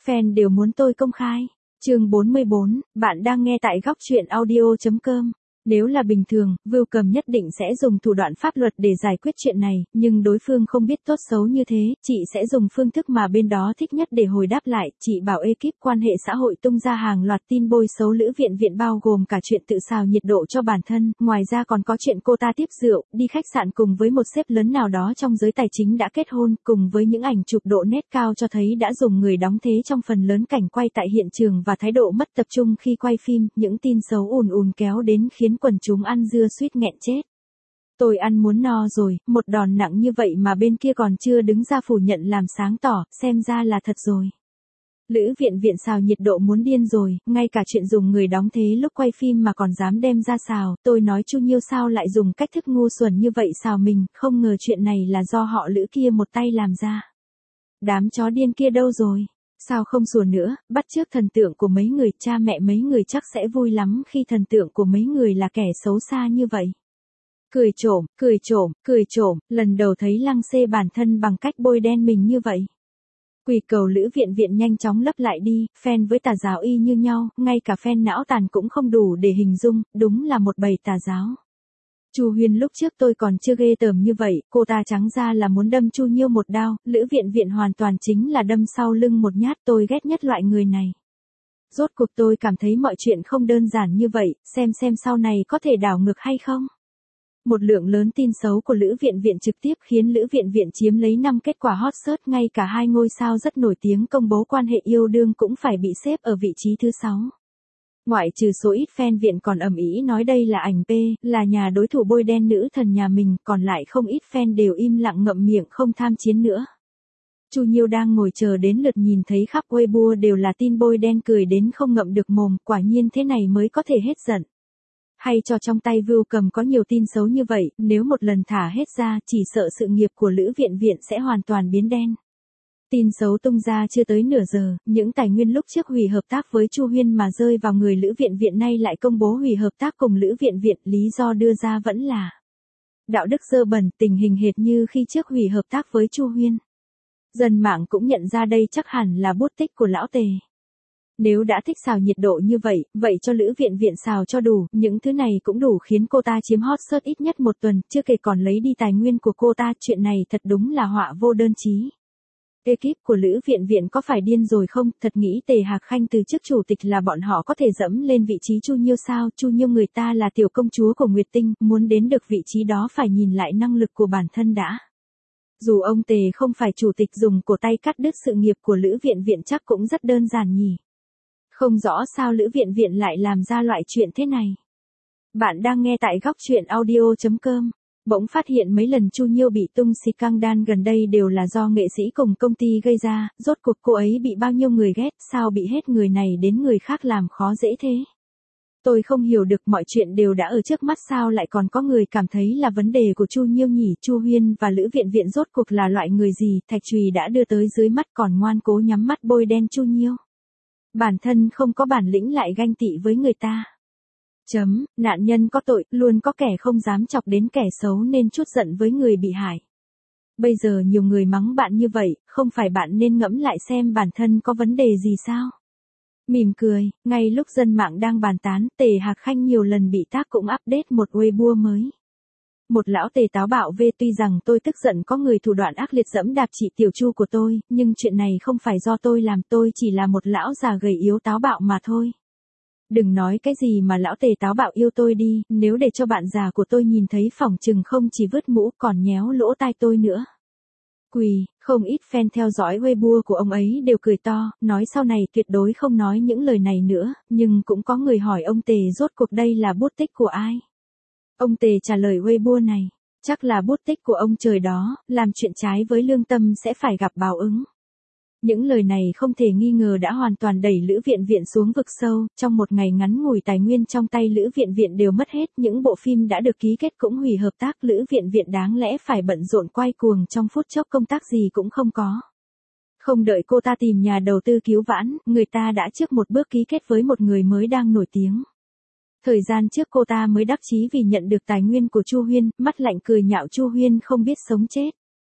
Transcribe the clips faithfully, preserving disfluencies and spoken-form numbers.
fan đều muốn tôi công khai. Chương bốn mươi bốn, bạn đang nghe tại góc truyện audio chấm com. Nếu là bình thường, Welcome nhất định sẽ dùng thủ đoạn pháp luật để giải quyết chuyện này, nhưng đối phương không biết tốt xấu như thế, chị sẽ dùng phương thức mà bên đó thích nhất để hồi đáp lại. Chị bảo ekip quan hệ xã hội tung ra hàng loạt tin bôi xấu Lữ Viện Viện, bao gồm cả chuyện tự xào nhiệt độ cho bản thân, ngoài ra còn có chuyện cô ta tiếp rượu, đi khách sạn cùng với một sếp lớn nào đó trong giới tài chính đã kết hôn, cùng với những ảnh chụp độ nét cao cho thấy đã dùng người đóng thế trong phần lớn cảnh quay tại hiện trường và thái độ mất tập trung khi quay phim. Những tin xấu ùn ùn kéo đến khiến quần chúng ăn dưa suýt nghẹn chết. Tôi ăn muốn no rồi, một đòn nặng như vậy mà bên kia còn chưa đứng ra phủ nhận làm sáng tỏ, xem ra là thật rồi. Lữ Viện Viện xào nhiệt độ muốn điên rồi, ngay cả chuyện dùng người đóng thế lúc quay phim mà còn dám đem ra xào. Tôi nói Chu Nhiêu sao lại dùng cách thức ngu xuẩn như vậy xào mình, không ngờ chuyện này là do họ Lữ kia một tay làm ra. Đám chó điên kia đâu rồi? Sao không sủa nữa, bắt chước thần tượng của mấy người, cha mẹ mấy người chắc sẽ vui lắm khi thần tượng của mấy người là kẻ xấu xa như vậy. Cười trộm, cười trộm, cười trộm, lần đầu thấy Lăng xê bản thân bằng cách bôi đen mình như vậy. Quỳ cầu Lữ Viện Viện nhanh chóng lấp lại đi, fan với tà giáo y như nhau, ngay cả fan não tàn cũng không đủ để hình dung, đúng là một bầy tà giáo. Chu Huyên lúc trước tôi còn chưa ghê tởm như vậy, cô ta trắng ra là muốn đâm Chu Nhiêu một đao, Lữ Viện Viện hoàn toàn chính là đâm sau lưng một nhát. Tôi ghét nhất loại người này. Rốt cuộc tôi cảm thấy mọi chuyện không đơn giản như vậy, xem xem sau này có thể đảo ngược hay không. Một lượng lớn tin xấu của Lữ Viện Viện trực tiếp khiến Lữ Viện Viện chiếm lấy năm kết quả hot search, ngay cả hai ngôi sao rất nổi tiếng công bố quan hệ yêu đương cũng phải bị xếp ở vị trí thứ sáu. Ngoại trừ số ít fan Viện còn ầm ĩ nói đây là ảnh P, là nhà đối thủ bôi đen nữ thần nhà mình, còn lại không ít fan đều im lặng ngậm miệng không tham chiến nữa. Chu Nhiêu đang ngồi chờ đến lượt nhìn thấy khắp Weibo đều là tin bôi đen, cười đến không ngậm được mồm, quả nhiên thế này mới có thể hết giận. Hay cho trong tay Welcome có nhiều tin xấu như vậy, nếu một lần thả hết ra, chỉ sợ sự nghiệp của Lữ Viện Viện sẽ hoàn toàn biến đen. Tin xấu tung ra chưa tới nửa giờ, những tài nguyên lúc trước hủy hợp tác với Chu Huyên mà rơi vào người Lữ Viện Viện nay lại công bố hủy hợp tác cùng Lữ Viện Viện, lý do đưa ra vẫn là đạo đức dơ bẩn, tình hình hệt như khi trước hủy hợp tác với Chu Huyên. Dân mạng cũng nhận ra đây chắc hẳn là bút tích của lão Tề. Nếu đã thích xào nhiệt độ như vậy, vậy cho Lữ Viện Viện xào cho đủ, những thứ này cũng đủ khiến cô ta chiếm hot search ít nhất một tuần, chưa kể còn lấy đi tài nguyên của cô ta, chuyện này thật đúng là họa vô đơn chí. Ekip của Lữ Viện Viện có phải điên rồi không, thật nghĩ Tề Hạc Khanh từ chức chủ tịch là bọn họ có thể dẫm lên vị trí Chu Nhiêu sao? Chu Nhiêu người ta là tiểu công chúa của Nguyệt Tinh, muốn đến được vị trí đó phải nhìn lại năng lực của bản thân đã. Dù ông Tề không phải chủ tịch, dùng cổ tay cắt đứt sự nghiệp của Lữ Viện Viện chắc cũng rất đơn giản nhỉ. Không rõ sao Lữ Viện Viện lại làm ra loại chuyện thế này. Bạn đang nghe tại góc truyện audio chấm com. Bỗng phát hiện mấy lần Chu Nhiêu bị tung scandal gần đây đều là do nghệ sĩ cùng công ty gây ra, rốt cuộc cô ấy bị bao nhiêu người ghét, sao bị hết người này đến người khác làm khó dễ thế. Tôi không hiểu được, mọi chuyện đều đã ở trước mắt sao lại còn có người cảm thấy là vấn đề của Chu Nhiêu nhỉ. Chu Huyên và Lữ Viện Viện rốt cuộc là loại người gì, thạch chùy đã đưa tới dưới mắt còn ngoan cố nhắm mắt bôi đen Chu Nhiêu. Bản thân không có bản lĩnh lại ganh tị với người ta. Chấm, nạn nhân có tội, luôn có kẻ không dám chọc đến kẻ xấu nên chút giận với người bị hại. Bây giờ nhiều người mắng bạn như vậy, không phải bạn nên ngẫm lại xem bản thân có vấn đề gì sao? Mỉm cười, ngay lúc dân mạng đang bàn tán, Tề Hạc Khanh nhiều lần bị tag cũng update một Weibo mới. Một lão Tề táo bạo về, tuy rằng tôi tức giận có người thủ đoạn ác liệt dẫm đạp chị Tiểu Chu của tôi, nhưng chuyện này không phải do tôi làm, tôi chỉ là một lão già gầy yếu táo bạo mà thôi. Đừng nói cái gì mà lão Tề táo bạo yêu tôi đi, nếu để cho bạn già của tôi nhìn thấy phỏng chừng không chỉ vứt mũ còn nhéo lỗ tai tôi nữa. Quỳ, không ít fan theo dõi Weibo của ông ấy đều cười to, nói sau này tuyệt đối không nói những lời này nữa, nhưng cũng có người hỏi ông Tề rốt cuộc đây là bút tích của ai. Ông Tề trả lời Weibo này, chắc là bút tích của ông trời đó, làm chuyện trái với lương tâm sẽ phải gặp báo ứng. Những lời này không thể nghi ngờ đã hoàn toàn đẩy Lữ Viện Viện xuống vực sâu, trong một ngày ngắn ngủi tài nguyên trong tay Lữ Viện Viện đều mất hết, những bộ phim đã được ký kết cũng hủy hợp tác, Lữ Viện Viện đáng lẽ phải bận rộn quay cuồng trong phút chốc công tác gì cũng không có. Không đợi cô ta tìm nhà đầu tư cứu vãn, người ta đã trước một bước ký kết với một người mới đang nổi tiếng. Thời gian trước cô ta mới đắc chí vì nhận được tài nguyên của Chu Huyên, mắt lạnh cười nhạo Chu Huyên không biết sống chết.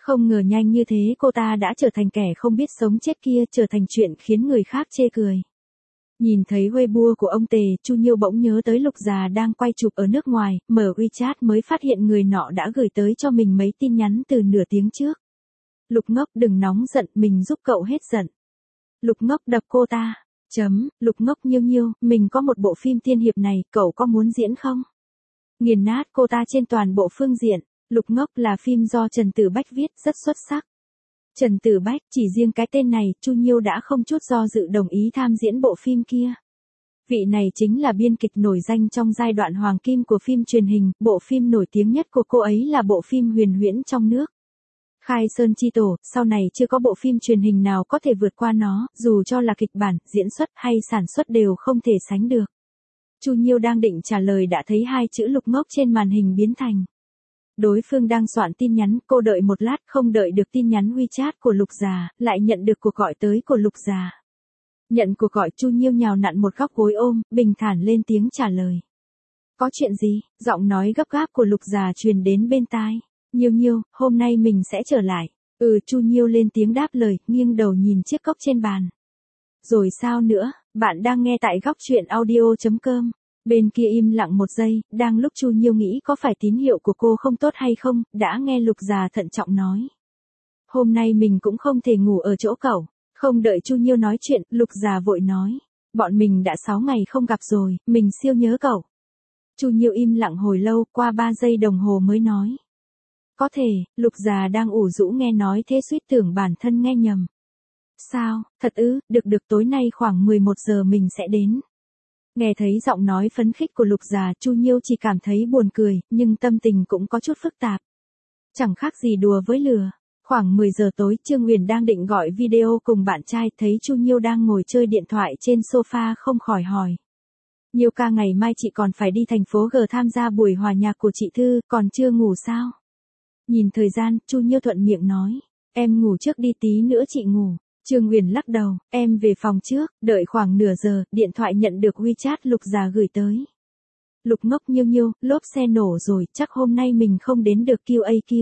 Không ngờ nhanh như thế cô ta đã trở thành kẻ không biết sống chết kia, trở thành chuyện khiến người khác chê cười. Nhìn thấy Weibo của ông Tề, Chu Nhiêu bỗng nhớ tới Lục Già đang quay chụp ở nước ngoài, mở WeChat mới phát hiện người nọ đã gửi tới cho mình mấy tin nhắn từ nửa tiếng trước. Lục Ngốc đừng nóng giận, mình giúp cậu hết giận. Lục Ngốc đập cô ta. Chấm, Lục Ngốc Nhiêu Nhiêu, mình có một bộ phim tiên hiệp này, cậu có muốn diễn không? Nghiền nát cô ta trên toàn bộ phương diện. Lục Ngốc là phim do Trần Tử Bách viết, rất xuất sắc. Trần Tử Bách, chỉ riêng cái tên này, Chu Nhiêu đã không chút do dự đồng ý tham diễn bộ phim kia. Vị này chính là biên kịch nổi danh trong giai đoạn hoàng kim của phim truyền hình, bộ phim nổi tiếng nhất của cô ấy là bộ phim Huyền Huyễn trong nước. Khai Sơn Chi Tổ, sau này chưa có bộ phim truyền hình nào có thể vượt qua nó, dù cho là kịch bản, diễn xuất hay sản xuất đều không thể sánh được. Chu Nhiêu đang định trả lời đã thấy hai chữ Lục Ngốc trên màn hình biến thành. Đối phương đang soạn tin nhắn, cô đợi một lát không đợi được tin nhắn WeChat của Lục Già, lại nhận được cuộc gọi tới của Lục Già. Nhận cuộc gọi, Chu Nhiêu nhào nặn một góc gối ôm, bình thản lên tiếng trả lời. Có chuyện gì? Giọng nói gấp gáp của Lục Già truyền đến bên tai. Nhiêu Nhiêu, hôm nay mình sẽ trở lại. Ừ, Chu Nhiêu lên tiếng đáp lời, nghiêng đầu nhìn chiếc cốc trên bàn. Rồi sao nữa? Bạn đang nghe tại góc truyện audio chấm com. Bên kia im lặng một giây, đang lúc Chu Nhiêu nghĩ có phải tín hiệu của cô không tốt hay không, đã nghe Lục Già thận trọng nói. Hôm nay mình cũng không thể ngủ ở chỗ cậu. Không đợi Chu Nhiêu nói chuyện, Lục Già vội nói. Bọn mình đã sáu ngày không gặp rồi, mình siêu nhớ cậu. Chu Nhiêu im lặng hồi lâu, qua ba giây đồng hồ mới nói. Có thể, Lục Già đang ủ rũ nghe nói thế suýt tưởng bản thân nghe nhầm. Sao, thật ư, được được tối nay khoảng mười một giờ mình sẽ đến. Nghe thấy giọng nói phấn khích của Lục Già, Chu Nhiêu chỉ cảm thấy buồn cười, nhưng tâm tình cũng có chút phức tạp. Chẳng khác gì đùa với lừa. Khoảng mười giờ tối, Trương Uyển đang định gọi video cùng bạn trai, thấy Chu Nhiêu đang ngồi chơi điện thoại trên sofa không khỏi hỏi. Nhiêu ca, ngày mai chị còn phải đi thành phố G tham gia buổi hòa nhạc của chị Thư, còn chưa ngủ sao? Nhìn thời gian, Chu Nhiêu thuận miệng nói. Em ngủ trước đi, tí nữa chị ngủ. Trương Uyển lắc đầu, em về phòng trước, đợi khoảng nửa giờ, điện thoại nhận được WeChat Lục Già gửi tới. Lục Ngốc Nhiêu Nhiêu, lốp xe nổ rồi, chắc hôm nay mình không đến được quy a quy.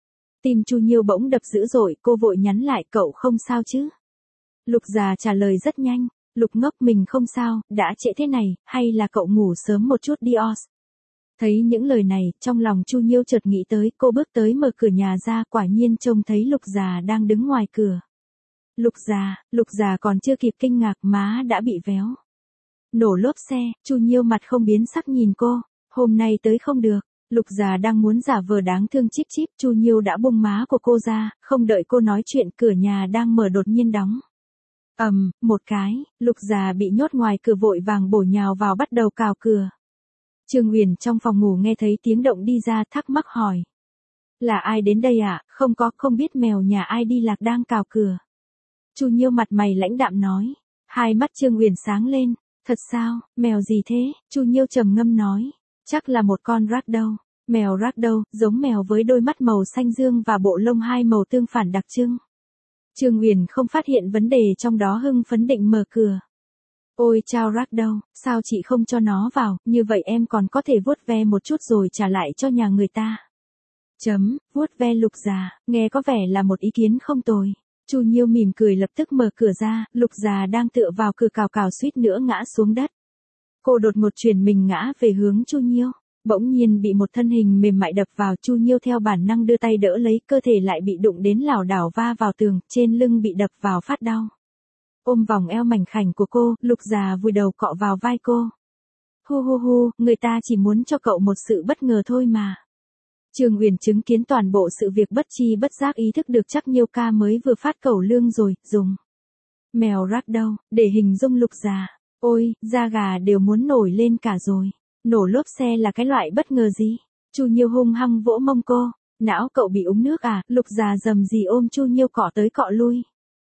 Tim Chu Nhiêu bỗng đập dữ dội, cô vội nhắn lại, cậu không sao chứ? Lục Già trả lời rất nhanh, Lục Ngốc mình không sao, đã trễ thế này, hay là cậu ngủ sớm một chút đi os. Thấy những lời này, trong lòng Chu Nhiêu chợt nghĩ tới, cô bước tới mở cửa nhà ra, quả nhiên trông thấy Lục Già đang đứng ngoài cửa. Lục Già, Lục Già còn chưa kịp kinh ngạc, má đã bị véo. Nổ lốp xe, Chu Nhiêu mặt không biến sắc nhìn cô, hôm nay tới không được. Lục Già đang muốn giả vờ đáng thương chíp chíp, Chu Nhiêu đã bung má của cô ra, không đợi cô nói chuyện, cửa nhà đang mở đột nhiên đóng. Ầm, um, một cái, Lục Già bị nhốt ngoài cửa vội vàng bổ nhào vào bắt đầu cào cửa. Trương Uyển trong phòng ngủ nghe thấy tiếng động đi ra, thắc mắc hỏi. Là ai đến đây ạ? À? Không có, không biết mèo nhà ai đi lạc đang cào cửa. Chu Nhiêu mặt mày lãnh đạm nói. Hai mắt Trương Uyển sáng lên. Thật sao, mèo gì thế? Chu Nhiêu trầm ngâm nói. Chắc là một con ragdoll. Mèo ragdoll, giống mèo với đôi mắt màu xanh dương và bộ lông hai màu tương phản đặc trưng. Trương Uyển không phát hiện vấn đề trong đó, hưng phấn định mở cửa. Ôi chao ragdoll, sao chị không cho nó vào, như vậy em còn có thể vuốt ve một chút rồi trả lại cho nhà người ta. Chấm, vuốt ve Lục Già, nghe có vẻ là một ý kiến không tồi. Chu Nhiêu mỉm cười lập tức mở cửa ra, Lục Già đang tựa vào cửa cào cào suýt nữa ngã xuống đất. Cô đột ngột chuyển mình ngã về hướng Chu Nhiêu, bỗng nhiên bị một thân hình mềm mại đập vào, Chu Nhiêu theo bản năng đưa tay đỡ lấy, cơ thể lại bị đụng đến lảo đảo va vào tường, trên lưng bị đập vào phát đau. Ôm vòng eo mảnh khảnh của cô, Lục Già vùi đầu cọ vào vai cô. Hu hu hu, người ta chỉ muốn cho cậu một sự bất ngờ thôi mà. Trương Uyển chứng kiến toàn bộ sự việc, bất chi bất giác ý thức được chắc Nhiêu ca mới vừa phát cẩu lương rồi, dùng mèo ragdoll để hình dung Lục Già. Ôi, da gà đều muốn nổi lên cả rồi. Nổ lốp xe là cái loại bất ngờ gì? Chu Nhiêu hung hăng vỗ mông cô. Não cậu bị uống nước à? Lục Già dầm gì ôm Chu Nhiêu cọ tới cọ lui.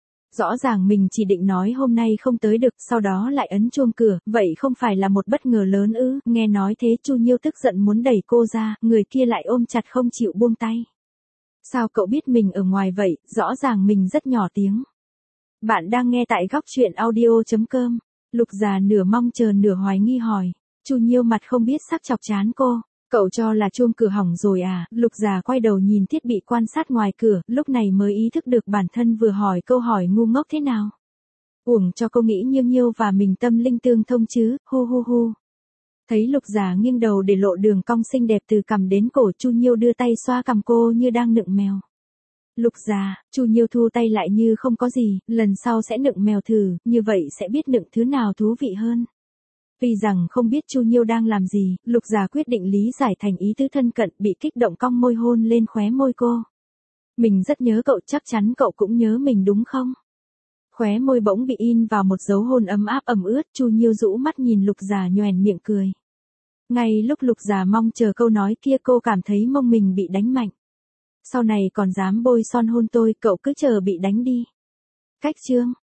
Rõ ràng mình chỉ định nói hôm nay không tới được, sau đó lại ấn chuông cửa, vậy không phải là một bất ngờ lớn ư? Nghe nói thế Chu Nhiêu tức giận muốn đẩy cô ra, người kia lại ôm chặt không chịu buông tay. Sao cậu biết mình ở ngoài vậy, rõ ràng mình rất nhỏ tiếng. Bạn đang nghe tại góc truyện audio chấm com. Lục Già nửa mong chờ nửa hoài nghi hỏi. Chu Nhiêu mặt không biết sắc chọc chán cô. Cậu cho là chuông cửa hỏng rồi à? Lục già quay đầu nhìn thiết bị quan sát ngoài cửa, lúc này mới ý thức được bản thân vừa hỏi câu hỏi ngu ngốc thế nào. Uổng cho cô nghĩ Nhiêu Nhiêu và mình tâm linh tương thông chứ, hu hu hu. Thấy Lục già nghiêng đầu để lộ đường cong xinh đẹp từ cằm đến cổ, Chu Nhiêu đưa tay xoa cằm cô như đang nựng mèo. Lục già, Chu Nhiêu thu tay lại như không có gì, lần sau sẽ nựng mèo thử, như vậy sẽ biết nựng thứ nào thú vị hơn. Vì rằng không biết Chu Nhiêu đang làm gì, Lục già quyết định lý giải thành ý tứ thân cận, bị kích động cong môi hôn lên khóe môi cô. Mình rất nhớ cậu, chắc chắn cậu cũng nhớ mình đúng không? Khóe môi bỗng bị in vào một dấu hôn ấm áp ẩm ướt, Chu Nhiêu rũ mắt nhìn Lục già nhoẻn miệng cười. Ngay lúc Lục già mong chờ câu nói kia, cô cảm thấy mông mình bị đánh mạnh. Sau này còn dám bôi son hôn tôi, cậu cứ chờ bị đánh đi. Cách chương